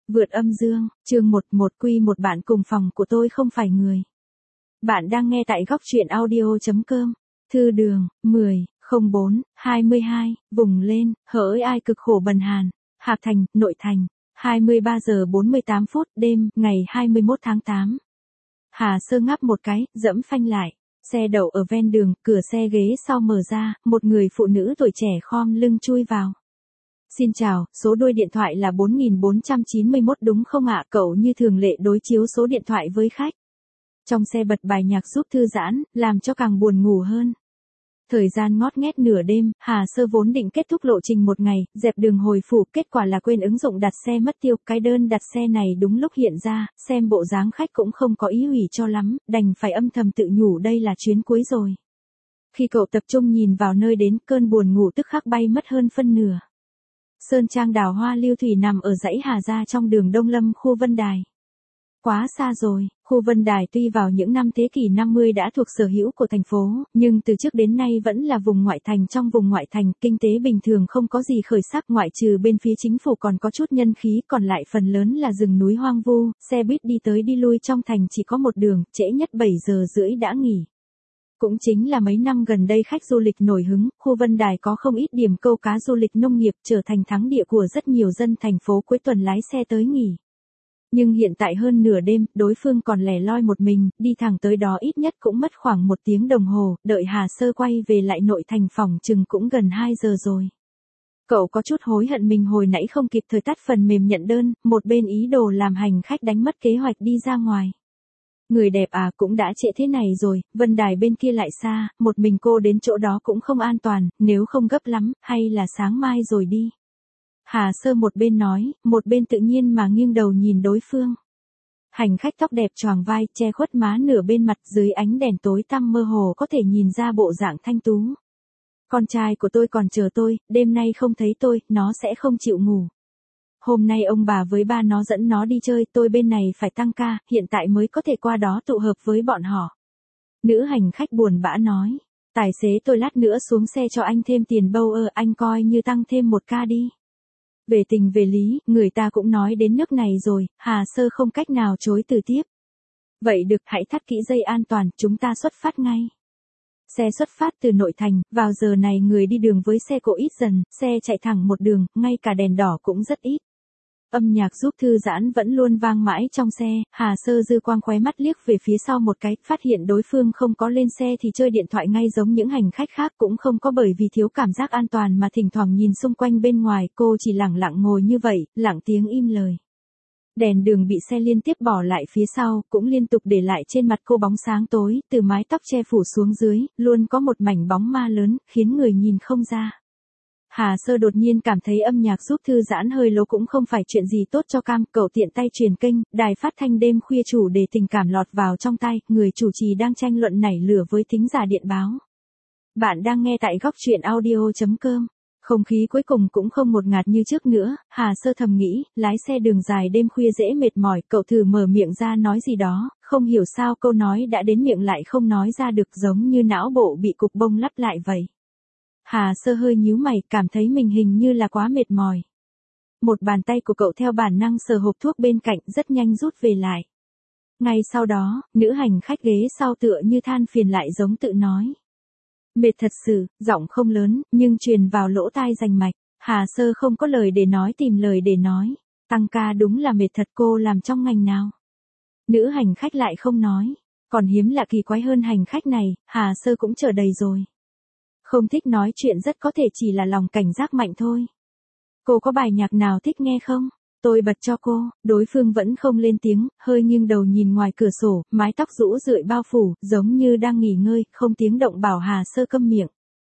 Vượt âm dương, chương 11Q1 bạn cùng phòng của tôi không phải người. Bạn đang nghe tại góc truyện audio.com. Thư đường, 10/04/22, vùng lên, hỡi ai cực khổ bần hàn. Hạc Thành, Nội Thành, 23 giờ 48 phút đêm, ngày 21 tháng 8. Hà Sơ ngáp một cái, dẫm phanh lại. Xe đậu ở ven đường, cửa xe ghế sau mở ra, một người phụ nữ tuổi trẻ khom lưng chui vào. Xin chào, số đuôi điện thoại là 4491 đúng không ạ? Cậu như thường lệ đối chiếu số điện thoại với khách. Trong xe bật bài nhạc giúp thư giãn, làm cho càng buồn ngủ hơn. Thời gian ngót nghét nửa đêm, Hà Sơ vốn định kết thúc lộ trình một ngày, dẹp đường hồi phủ, kết quả là quên ứng dụng đặt xe mất tiêu. Cái đơn đặt xe này đúng lúc hiện ra, xem bộ dáng khách cũng không có ý hủy cho lắm, đành phải âm thầm tự nhủ đây là chuyến cuối rồi. Khi cậu tập trung nhìn vào nơi đến, cơn buồn ngủ tức khắc bay mất hơn phân nửa. Sơn trang đào hoa lưu thủy nằm ở dãy Hà Gia trong đường Đông Lâm khu Vân Đài. Quá xa rồi, khu Vân Đài tuy vào những năm thế kỷ 50 đã thuộc sở hữu của thành phố, nhưng từ trước đến nay vẫn là vùng ngoại thành. Trong vùng ngoại thành, kinh tế bình thường không có gì khởi sắc ngoại trừ bên phía chính phủ còn có chút nhân khí, còn lại phần lớn là rừng núi hoang vu, xe buýt đi tới đi lui trong thành chỉ có một đường, trễ nhất 7 giờ rưỡi đã nghỉ. Cũng chính là mấy năm gần đây khách du lịch nổi hứng, khu Vân Đài có không ít điểm câu cá du lịch nông nghiệp trở thành thắng địa của rất nhiều dân thành phố cuối tuần lái xe tới nghỉ. Nhưng hiện tại hơn nửa đêm, đối phương còn lẻ loi một mình, đi thẳng tới đó ít nhất cũng mất khoảng 1 tiếng đồng hồ, đợi Hà Sơ quay về lại Nội Thành phòng chừng cũng gần 2 giờ rồi. Cậu có chút hối hận mình hồi nãy không kịp thời tắt phần mềm nhận đơn, một bên ý đồ làm hành khách đánh mất kế hoạch đi ra ngoài. Người đẹp à, cũng đã trễ thế này rồi, Vân Đài bên kia lại xa, một mình cô đến chỗ đó cũng không an toàn, nếu không gấp lắm, hay là sáng mai rồi đi. Hà Sơ một bên nói, một bên tự nhiên mà nghiêng đầu nhìn đối phương. Hành khách tóc đẹp choàng vai, che khuất má nửa bên mặt, dưới ánh đèn tối tăm mơ hồ có thể nhìn ra bộ dạng thanh tú. Con trai của tôi còn chờ tôi, đêm nay không thấy tôi, nó sẽ không chịu ngủ. Hôm nay ông bà với ba nó dẫn nó đi chơi, tôi bên này phải tăng ca, hiện tại mới có thể qua đó tụ hợp với bọn họ. Nữ hành khách buồn bã nói, tài xế tôi lát nữa xuống xe cho anh thêm tiền bâu anh coi như tăng thêm 1 ca đi. Về tình về lý, người ta cũng nói đến nước này rồi, Hà Sơ không cách nào chối từ tiếp. Vậy được, hãy thắt kỹ dây an toàn, chúng ta xuất phát ngay. Xe xuất phát từ Nội Thành, vào giờ này người đi đường với xe cộ ít dần, xe chạy thẳng một đường, ngay cả đèn đỏ cũng rất ít. Âm nhạc giúp thư giãn vẫn luôn vang mãi trong xe, Hà Sơ dư quang khóe mắt liếc về phía sau một cái, phát hiện đối phương không có lên xe thì chơi điện thoại ngay giống những hành khách khác, cũng không có bởi vì thiếu cảm giác an toàn mà thỉnh thoảng nhìn xung quanh bên ngoài, cô chỉ lẳng lặng ngồi như vậy, lặng tiếng im lời. Đèn đường bị xe liên tiếp bỏ lại phía sau, cũng liên tục để lại trên mặt cô bóng sáng tối, từ mái tóc che phủ xuống dưới, luôn có một mảnh bóng ma lớn, khiến người nhìn không ra. Hà Sơ đột nhiên cảm thấy âm nhạc giúp thư giãn hơi lố cũng không phải chuyện gì tốt cho cam, cậu tiện tay truyền kênh, đài phát thanh đêm khuya chủ đề tình cảm lọt vào trong tai, người chủ trì đang tranh luận nảy lửa với thính giả điện báo. Bạn đang nghe tại góc truyện audio.com. Không khí cuối cùng cũng không ngột ngạt như trước nữa, Hà Sơ thầm nghĩ, lái xe đường dài đêm khuya dễ mệt mỏi, cậu thử mở miệng ra nói gì đó, không hiểu sao câu nói đã đến miệng lại không nói ra được, giống như não bộ bị cục bông lắp lại vậy. Hà Sơ hơi nhíu mày, cảm thấy mình hình như là quá mệt mỏi. Một bàn tay của cậu theo bản năng sờ hộp thuốc bên cạnh, rất nhanh rút về lại. Ngay sau đó, nữ hành khách ghế sau tựa như than phiền lại giống tự nói. Mệt thật sự, giọng không lớn, nhưng truyền vào lỗ tai rành mạch. Hà Sơ không có lời để nói, tìm lời để nói. Tăng ca đúng là mệt thật, cô làm trong ngành nào? Nữ hành khách lại không nói. Còn hiếm lạ kỳ quái hơn hành khách này, Hà Sơ cũng chờ đầy rồi. Không thích nói chuyện rất có thể chỉ là lòng cảnh giác mạnh thôi. Cô có bài nhạc nào thích nghe không? Tôi bật cho cô, đối phương vẫn không lên tiếng, hơi nghiêng đầu nhìn ngoài cửa sổ, mái tóc rũ rượi bao phủ, giống như đang nghỉ ngơi, không tiếng động bảo Hà Sơ câm miệng.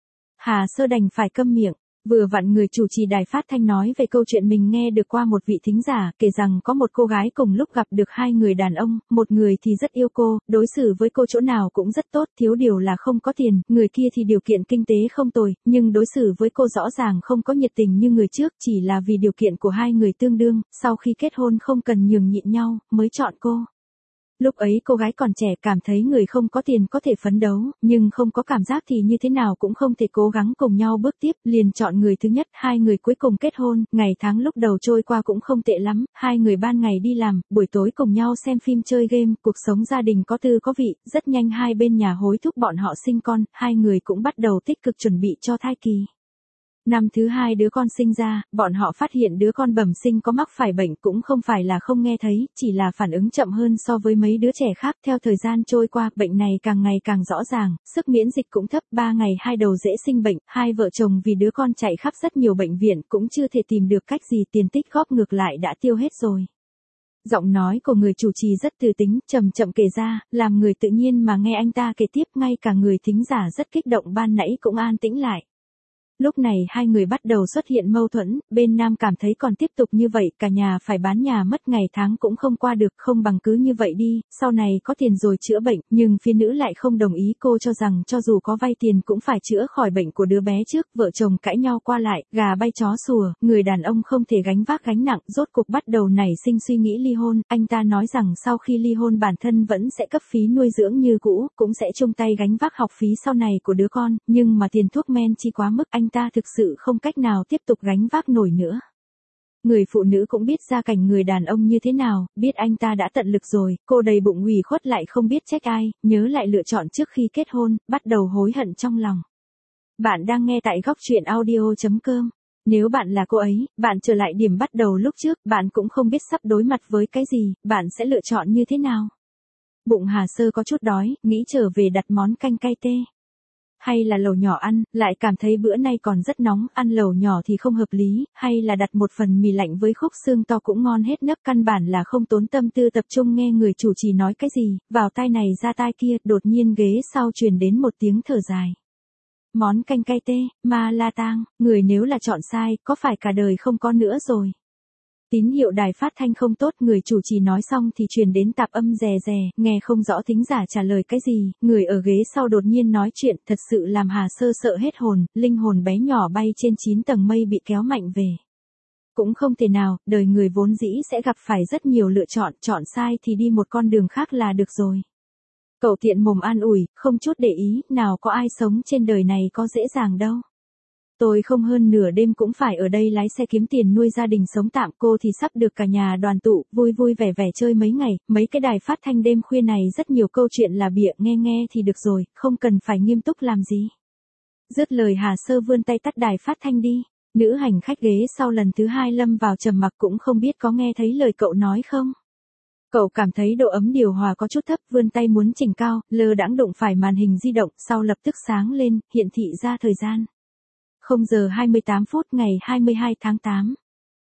Hà Sơ đành phải câm miệng. Vừa vặn người chủ trì đài phát thanh nói về câu chuyện mình nghe được qua một vị thính giả, kể rằng có một cô gái cùng lúc gặp được 2 người đàn ông, một người thì rất yêu cô, đối xử với cô chỗ nào cũng rất tốt, thiếu điều là không có tiền, người kia thì điều kiện kinh tế không tồi, nhưng đối xử với cô rõ ràng không có nhiệt tình như người trước, chỉ là vì điều kiện của 2 người tương đương, sau khi kết hôn không cần nhường nhịn nhau, mới chọn cô. Lúc ấy cô gái còn trẻ cảm thấy người không có tiền có thể phấn đấu, nhưng không có cảm giác thì như thế nào cũng không thể cố gắng cùng nhau bước tiếp, liền chọn người thứ nhất, hai người cuối cùng kết hôn, ngày tháng lúc đầu trôi qua cũng không tệ lắm, hai người ban ngày đi làm, buổi tối cùng nhau xem phim chơi game, cuộc sống gia đình có tư có vị, rất nhanh hai bên nhà hối thúc bọn họ sinh con, hai người cũng bắt đầu tích cực chuẩn bị cho thai kỳ. Năm thứ hai đứa con sinh ra, bọn họ phát hiện đứa con bẩm sinh có mắc phải bệnh cũng không phải là không nghe thấy, chỉ là phản ứng chậm hơn so với mấy đứa trẻ khác. Theo thời gian trôi qua, bệnh này càng ngày càng rõ ràng, sức miễn dịch cũng thấp, 3 ngày hai đầu dễ sinh bệnh, hai vợ chồng vì đứa con chạy khắp rất nhiều bệnh viện cũng chưa thể tìm được cách gì, tiền tích góp ngược lại đã tiêu hết rồi. Giọng nói của người chủ trì rất từ tính, chậm chậm kể ra, làm người tự nhiên mà nghe anh ta kể tiếp, ngay cả người thính giả rất kích động ban nãy cũng an tĩnh lại. Lúc này hai người bắt đầu xuất hiện mâu thuẫn, bên nam cảm thấy còn tiếp tục như vậy, cả nhà phải bán nhà mất ngày tháng cũng không qua được, không bằng cứ như vậy đi, sau này có tiền rồi chữa bệnh, nhưng phía nữ lại không đồng ý, cô cho rằng cho dù có vay tiền cũng phải chữa khỏi bệnh của đứa bé trước, vợ chồng cãi nhau qua lại, gà bay chó sủa, người đàn ông không thể gánh vác gánh nặng, rốt cục bắt đầu nảy sinh suy nghĩ ly hôn, anh ta nói rằng sau khi ly hôn bản thân vẫn sẽ cấp phí nuôi dưỡng như cũ, cũng sẽ chung tay gánh vác học phí sau này của đứa con, nhưng mà tiền thuốc men chi quá mức, anh ta thực sự không cách nào tiếp tục gánh vác nổi nữa. Người phụ nữ cũng biết gia cảnh người đàn ông như thế nào, biết anh ta đã tận lực rồi, cô đầy bụng ủy khuất lại không biết trách ai, nhớ lại lựa chọn trước khi kết hôn, bắt đầu hối hận trong lòng. Bạn đang nghe tại góc truyện audio.com. Nếu bạn là cô ấy, bạn trở lại điểm bắt đầu lúc trước, bạn cũng không biết sắp đối mặt với cái gì, bạn sẽ lựa chọn như thế nào? Bụng Hà Sơ có chút đói, nghĩ trở về đặt món canh cay tê. Hay là lẩu nhỏ ăn, lại cảm thấy bữa nay còn rất nóng, ăn lẩu nhỏ thì không hợp lý, hay là đặt một phần mì lạnh với khúc xương to cũng ngon hết nấc, căn bản là không tốn tâm tư tập trung nghe người chủ trì nói cái gì, vào tai này ra tai kia, đột nhiên ghế sau truyền đến một tiếng thở dài. Món canh cay tê, ma la tang, người nếu là chọn sai, có phải cả đời không có nữa rồi. Tín hiệu đài phát thanh không tốt, người chủ trì nói xong thì truyền đến tạp âm rè rè, nghe không rõ thính giả trả lời cái gì, người ở ghế sau đột nhiên nói chuyện, thật sự làm Hà Sơ sợ hết hồn, linh hồn bé nhỏ bay trên 9 tầng mây bị kéo mạnh về. Cũng không thể nào, đời người vốn dĩ sẽ gặp phải rất nhiều lựa chọn, chọn sai thì đi một con đường khác là được rồi. Cậu tiện mồm an ủi, không chút để ý, nào có ai sống trên đời này có dễ dàng đâu. Tôi không hơn nửa đêm cũng phải ở đây lái xe kiếm tiền nuôi gia đình sống tạm, cô thì sắp được cả nhà đoàn tụ, vui vui vẻ vẻ chơi mấy ngày, mấy cái đài phát thanh đêm khuya này rất nhiều câu chuyện là bịa, nghe nghe thì được rồi, không cần phải nghiêm túc làm gì. Dứt lời Hà Sơ vươn tay tắt đài phát thanh đi, nữ hành khách ghế sau lần thứ hai lâm vào trầm mặc, cũng không biết có nghe thấy lời cậu nói không. Cậu cảm thấy độ ấm điều hòa có chút thấp, vươn tay muốn chỉnh cao, lơ đãng đụng phải màn hình di động, sau lập tức sáng lên, hiển thị ra thời gian. 0 giờ 28 phút ngày 22 tháng 8.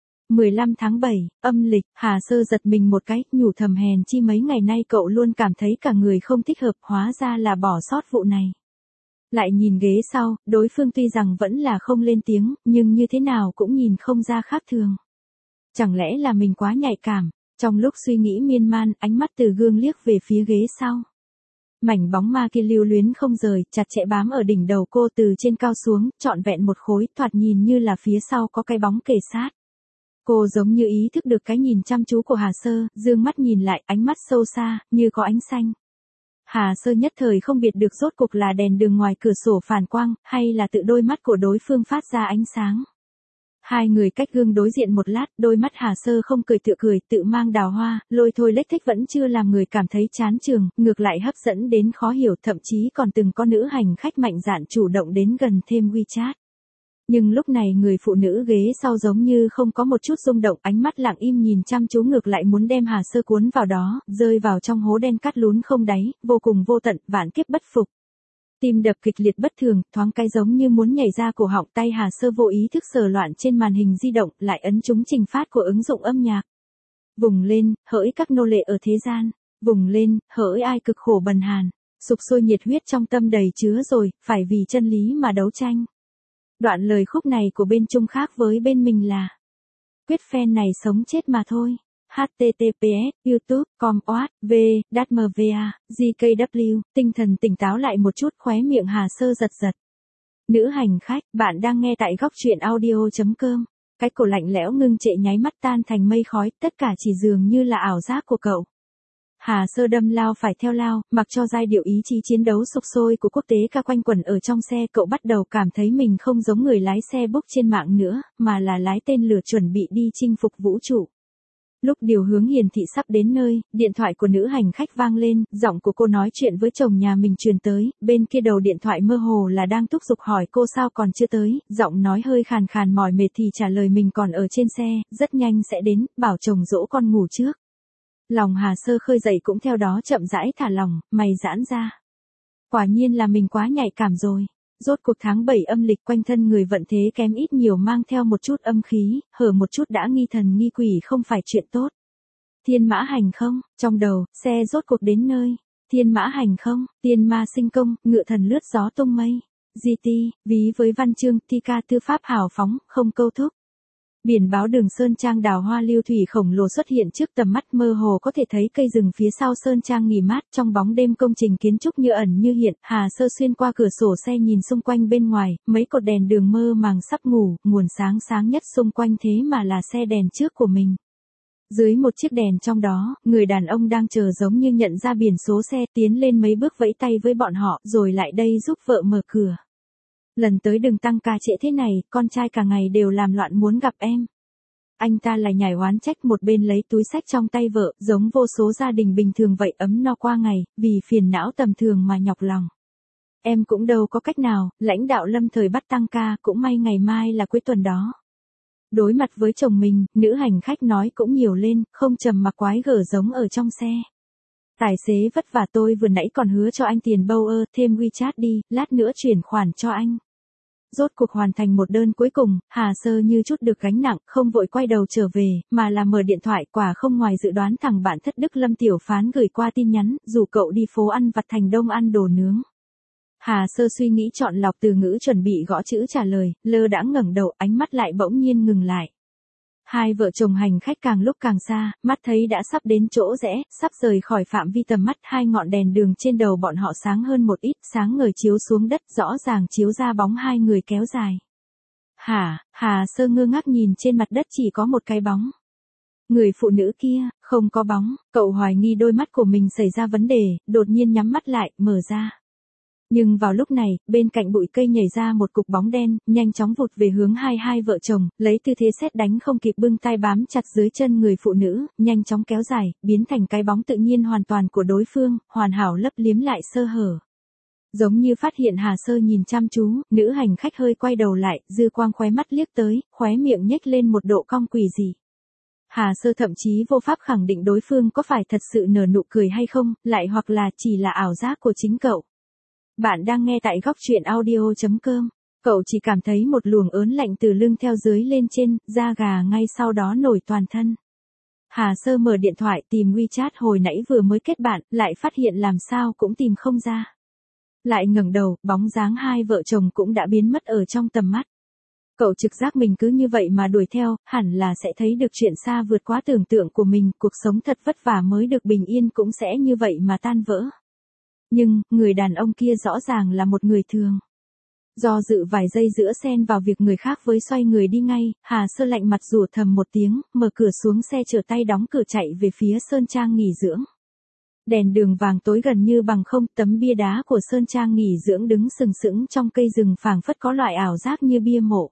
15 tháng 7, âm lịch, Hà Sơ giật mình một cái, nhủ thầm hèn chi mấy ngày nay cậu luôn cảm thấy cả người không thích hợp, hóa ra là bỏ sót vụ này. Lại nhìn ghế sau, đối phương tuy rằng vẫn là không lên tiếng, nhưng như thế nào cũng nhìn không ra khác thường. Chẳng lẽ là mình quá nhạy cảm, trong lúc suy nghĩ miên man, ánh mắt từ gương liếc về phía ghế sau. Mảnh bóng ma kia lưu luyến không rời, chặt chẽ bám ở đỉnh đầu cô từ trên cao xuống, trọn vẹn một khối, thoạt nhìn như là phía sau có cái bóng kề sát. Cô giống như ý thức được cái nhìn chăm chú của Hà Sơ, dương mắt nhìn lại, ánh mắt sâu xa, như có ánh xanh. Hà Sơ nhất thời không biệt được rốt cục là đèn đường ngoài cửa sổ phản quang, hay là tự đôi mắt của đối phương phát ra ánh sáng. Hai người cách gương đối diện một lát, đôi mắt Hà Sơ không cười tựa cười, tự mang đào hoa, lôi thôi lếch thếch vẫn chưa làm người cảm thấy chán chường, ngược lại hấp dẫn đến khó hiểu, thậm chí còn từng có nữ hành khách mạnh dạn chủ động đến gần thêm WeChat. Nhưng lúc này người phụ nữ ghế sau giống như không có một chút rung động, ánh mắt lặng im nhìn chăm chú, ngược lại muốn đem Hà Sơ cuốn vào đó, rơi vào trong hố đen cắt lún không đáy, vô cùng vô tận, vạn kiếp bất phục. Tim đập kịch liệt bất thường, thoáng cái giống như muốn nhảy ra cổ họng, tay Hà Sơ vô ý thức sờ loạn trên màn hình di động, lại ấn trúng trình phát của ứng dụng âm nhạc. Vùng lên, hỡi các nô lệ ở thế gian, vùng lên, hỡi ai cực khổ bần hàn, sục sôi nhiệt huyết trong tâm đầy chứa rồi, phải vì chân lý mà đấu tranh. Đoạn lời khúc này của bên Trung khác với bên mình là: quyết fan này sống chết mà thôi. https youtube.com/v.mva gkw, tinh thần tỉnh táo lại một chút, khóe miệng Hà Sơ giật giật. Nữ hành khách, bạn đang nghe tại góc truyện audio.com. Cái cổ lạnh lẽo ngưng trệ nháy mắt tan thành mây khói, tất cả chỉ dường như là ảo giác của cậu. Hà Sơ đâm lao phải theo lao, mặc cho giai điệu ý chí chiến đấu sục sôi của quốc tế ca quanh quẩn ở trong xe, cậu bắt đầu cảm thấy mình không giống người lái xe book trên mạng nữa, mà là lái tên lửa chuẩn bị đi chinh phục vũ trụ. Lúc điều hướng hiển thị sắp đến nơi, điện thoại của nữ hành khách vang lên, giọng của cô nói chuyện với chồng nhà mình truyền tới, bên kia đầu điện thoại mơ hồ là đang thúc giục hỏi cô sao còn chưa tới, giọng nói hơi khàn khàn mỏi mệt thì trả lời mình còn ở trên xe, rất nhanh sẽ đến, bảo chồng dỗ con ngủ trước. Lòng Hà Sơ khơi dậy cũng theo đó chậm rãi thả lỏng, mày giãn ra. Quả nhiên là mình quá nhạy cảm rồi. Rốt cuộc tháng 7 âm lịch quanh thân người vận thế kém ít nhiều mang theo một chút âm khí, hở một chút đã nghi thần nghi quỷ không phải chuyện tốt. Thiên mã hành không, trong đầu, xe rốt cuộc đến nơi. Thiên mã hành không, tiên ma sinh công, ngựa thần lướt gió tung mây. GT, ví với văn chương, thi ca tư pháp hào phóng, không câu thúc. Biển báo đường Sơn Trang đào hoa lưu thủy khổng lồ xuất hiện trước tầm mắt, mơ hồ có thể thấy cây rừng phía sau Sơn Trang nghỉ mát, trong bóng đêm công trình kiến trúc như ẩn như hiện. Hà Sơ xuyên qua cửa sổ xe nhìn xung quanh bên ngoài, mấy cột đèn đường mơ màng sắp ngủ, nguồn sáng sáng nhất xung quanh thế mà là xe đèn trước của mình. Dưới một chiếc đèn trong đó, người đàn ông đang chờ giống như nhận ra biển số xe, tiến lên mấy bước vẫy tay với bọn họ, rồi lại đây giúp vợ mở cửa. Lần tới đừng tăng ca trễ thế này, con trai cả ngày đều làm loạn muốn gặp em. Anh ta lại nhảy oán trách, một bên lấy túi xách trong tay vợ, giống vô số gia đình bình thường vậy, ấm no qua ngày, vì phiền não tầm thường mà nhọc lòng. Em cũng đâu có cách nào, lãnh đạo lâm thời bắt tăng ca, cũng may ngày mai là cuối tuần đó. Đối mặt với chồng mình, nữ hành khách nói cũng nhiều lên, không trầm mặc quái gở giống ở trong xe. Tài xế vất vả, tôi vừa nãy còn hứa cho anh tiền bâu ơ, thêm WeChat đi, lát nữa chuyển khoản cho anh. Rốt cuộc hoàn thành một đơn cuối cùng, Hà Sơ như chút được gánh nặng, không vội quay đầu trở về, mà là mở điện thoại, quả không ngoài dự đoán thằng bạn thất đức Lâm Tiểu Phán gửi qua tin nhắn, rủ cậu đi phố ăn vặt Thành Đông ăn đồ nướng. Hà Sơ suy nghĩ chọn lọc từ ngữ chuẩn bị gõ chữ trả lời, lơ đãng ngẩng đầu, ánh mắt lại bỗng nhiên ngừng lại. Hai vợ chồng hành khách càng lúc càng xa, mắt thấy đã sắp đến chỗ rẽ, sắp rời khỏi phạm vi tầm mắt, hai ngọn đèn đường trên đầu bọn họ sáng hơn một ít, sáng ngời chiếu xuống đất, rõ ràng chiếu ra bóng hai người kéo dài. Hà Sơ ngơ ngác nhìn trên mặt đất chỉ có một cái bóng. Người phụ nữ kia, không có bóng, cậu hoài nghi đôi mắt của mình xảy ra vấn đề, đột nhiên nhắm mắt lại, mở ra. Nhưng vào lúc này, bên cạnh bụi cây nhảy ra một cục bóng đen, nhanh chóng vụt về hướng hai vợ chồng, lấy tư thế sét đánh không kịp bưng tay bám chặt dưới chân người phụ nữ, nhanh chóng kéo dài, biến thành cái bóng tự nhiên hoàn toàn của đối phương, hoàn hảo lấp liếm lại sơ hở. Giống như phát hiện Hà Sơ nhìn chăm chú, nữ hành khách hơi quay đầu lại, dư quang khóe mắt liếc tới, khóe miệng nhếch lên một độ cong quỷ dị. Hà Sơ thậm chí vô pháp khẳng định đối phương có phải thật sự nở nụ cười hay không, lại hoặc là chỉ là ảo giác của chính cậu. Bạn đang nghe tại góc truyện audio.com. Cậu chỉ cảm thấy một luồng ớn lạnh từ lưng theo dưới lên trên, da gà ngay sau đó nổi toàn thân. Hà Sơ mở điện thoại tìm WeChat hồi nãy vừa mới kết bạn, lại phát hiện làm sao cũng tìm không ra. Lại ngẩng đầu, bóng dáng hai vợ chồng cũng đã biến mất ở trong tầm mắt. Cậu trực giác mình cứ như vậy mà đuổi theo, hẳn là sẽ thấy được chuyện xa vượt quá tưởng tượng của mình, cuộc sống thật vất vả mới được bình yên cũng sẽ như vậy mà tan vỡ. Nhưng, người đàn ông kia rõ ràng là một người thường. Do dự vài giây giữa xen vào việc người khác với xoay người đi ngay, Hà Sơ lạnh mặt rủa thầm một tiếng, mở cửa xuống xe trở tay đóng cửa chạy về phía Sơn Trang nghỉ dưỡng. Đèn đường vàng tối gần như bằng không, tấm bia đá của Sơn Trang nghỉ dưỡng đứng sừng sững trong cây rừng phảng phất có loại ảo giác như bia mộ.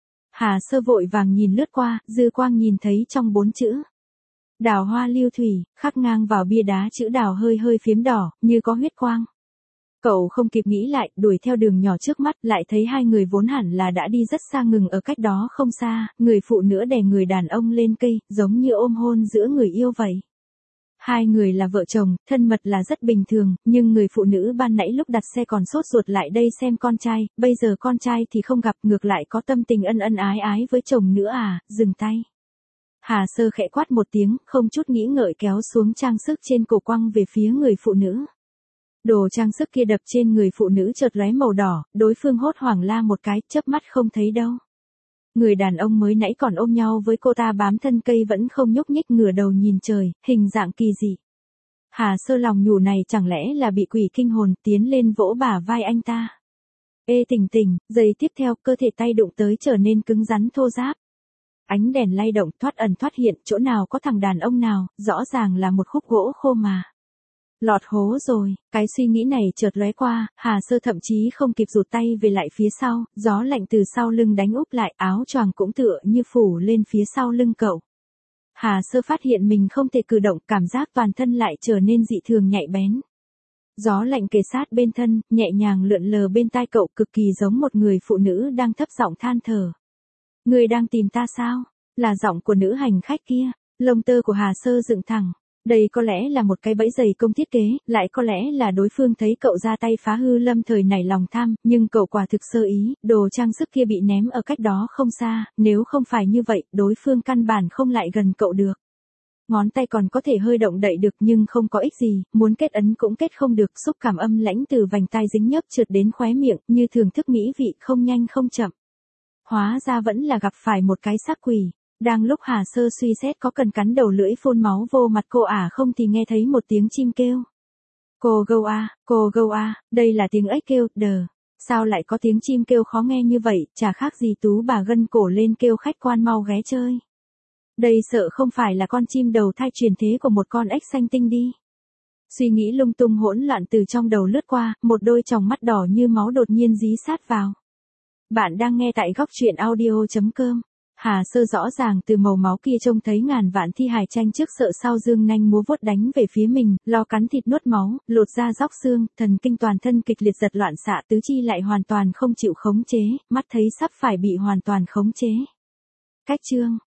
Hà Sơ vội vàng nhìn lướt qua, dư quang nhìn thấy trong 4 chữ. Đào hoa lưu thủy, khắc ngang vào bia đá chữ đào hơi hơi phiếm đỏ, như có huyết quang. Cậu không kịp nghĩ lại, đuổi theo đường nhỏ trước mắt, lại thấy hai người vốn hẳn là đã đi rất xa ngừng ở cách đó không xa, người phụ nữ đè người đàn ông lên cây, giống như ôm hôn giữa người yêu vậy. Hai người là vợ chồng, thân mật là rất bình thường, nhưng người phụ nữ ban nãy lúc đặt xe còn sốt ruột lại đây xem con trai, bây giờ con trai thì không gặp, ngược lại có tâm tình ân ân ái ái với chồng nữa à, dừng tay. Hà Sơ khẽ quát một tiếng, không chút nghĩ ngợi kéo xuống trang sức trên cổ quăng về phía người phụ nữ. Đồ trang sức kia đập trên người phụ nữ chợt lóe màu đỏ, đối phương hốt hoảng la một cái, chớp mắt không thấy đâu. Người đàn ông mới nãy còn ôm nhau với cô ta bám thân cây vẫn không nhúc nhích, ngửa đầu nhìn trời, hình dạng kỳ dị. Hà Sơ lòng nhủ này chẳng lẽ là bị quỷ kinh hồn, tiến lên vỗ bả vai anh ta. Ê tỉnh tỉnh, giây tiếp theo cơ thể tay đụng tới trở nên cứng rắn thô ráp. Ánh đèn lay động thoát ẩn thoát hiện, chỗ nào có thằng đàn ông nào, rõ ràng là một khúc gỗ khô mà. Lọt hố rồi, cái suy nghĩ này chợt lóe qua, Hà Sơ thậm chí không kịp rụt tay về lại phía sau, gió lạnh từ sau lưng đánh úp lại, áo choàng cũng tựa như phủ lên phía sau lưng cậu. Hà Sơ phát hiện mình không thể cử động, cảm giác toàn thân lại trở nên dị thường nhạy bén. Gió lạnh kề sát bên thân, nhẹ nhàng lượn lờ bên tai cậu, cực kỳ giống một người phụ nữ đang thấp giọng than thở. Người đang tìm ta sao? Là giọng của nữ hành khách kia. Lông tơ của Hà Sơ dựng thẳng. Đây có lẽ là một cái bẫy dày công thiết kế, lại có lẽ là đối phương thấy cậu ra tay phá hư lâm thời nảy lòng tham, nhưng cậu quả thực sơ ý, đồ trang sức kia bị ném ở cách đó không xa, nếu không phải như vậy, đối phương căn bản không lại gần cậu được. Ngón tay còn có thể hơi động đậy được nhưng không có ích gì, muốn kết ấn cũng kết không được, xúc cảm âm lãnh từ vành tai dính nhớp trượt đến khóe miệng, như thưởng thức mỹ vị không nhanh không chậm. Hóa ra vẫn là gặp phải một cái xác quỷ. Đang lúc Hà Sơ suy xét có cần cắn đầu lưỡi phun máu vô mặt cô không thì nghe thấy một tiếng chim kêu. Cô gâu a, đây là tiếng ếch kêu, đờ. Sao lại có tiếng chim kêu khó nghe như vậy, chả khác gì Tú bà gân cổ lên kêu khách quan mau ghé chơi. Đây sợ không phải là con chim đầu thai truyền thế của một con ếch xanh tinh đi. Suy nghĩ lung tung hỗn loạn từ trong đầu lướt qua, một đôi tròng mắt đỏ như máu đột nhiên dí sát vào. Bạn đang nghe tại góc truyện audio.com. Hà Sơ rõ ràng từ màu máu kia trông thấy ngàn vạn thi hài tranh trước sợ sau dương nanh múa vuốt đánh về phía mình, lo cắn thịt nuốt máu, lột da róc xương, thần kinh toàn thân kịch liệt giật loạn xạ, tứ chi lại hoàn toàn không chịu khống chế, mắt thấy sắp phải bị hoàn toàn khống chế. Cách chương